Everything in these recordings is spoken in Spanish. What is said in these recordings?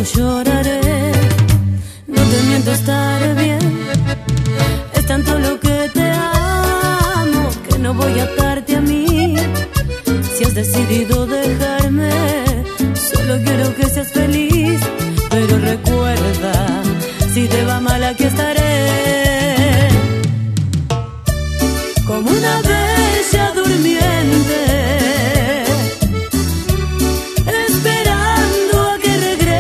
lloraré. No te miento, estaré bien. Es tanto lo que te amo que no voy a atarte a mí. Si has decidido dejarme, solo quiero que seas feliz. Pero recuerda, si te va mal aquí estaré. Como una bella durmiente, esperando a que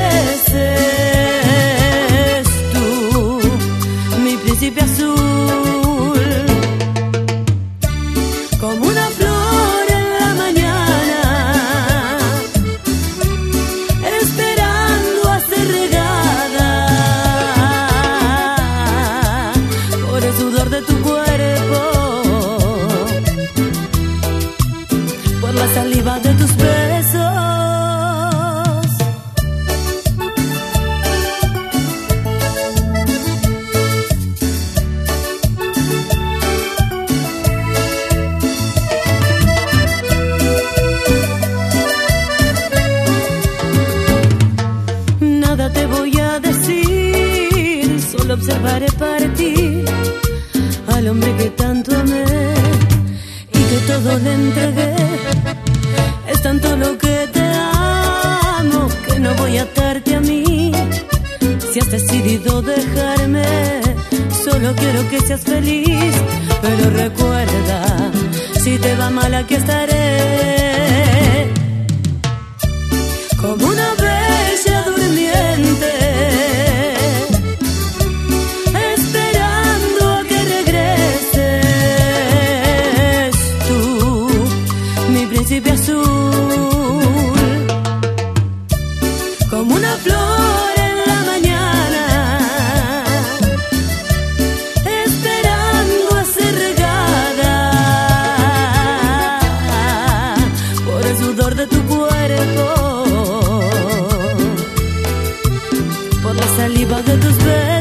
regreses tú, mi príncipe azul. Como una flor en la mañana, esperando a ser regada por el sudor de tu cuerpo, por la saliva de tus besos. Nada te voy a decir, solo observaré partir al hombre que tanto amé y que todo le entregué. Es tanto lo que te amo que no voy a atarte a mí. Si has decidido dejarme, solo quiero que seas feliz. Pero recuerda, si te va mal aquí estaré. Como una bella durmiente, esperando a que regreses tú, mi príncipe azul. Como una flor en la mañana, esperando a ser regada por el sudor de tu cuerpo, por la saliva de tus besos.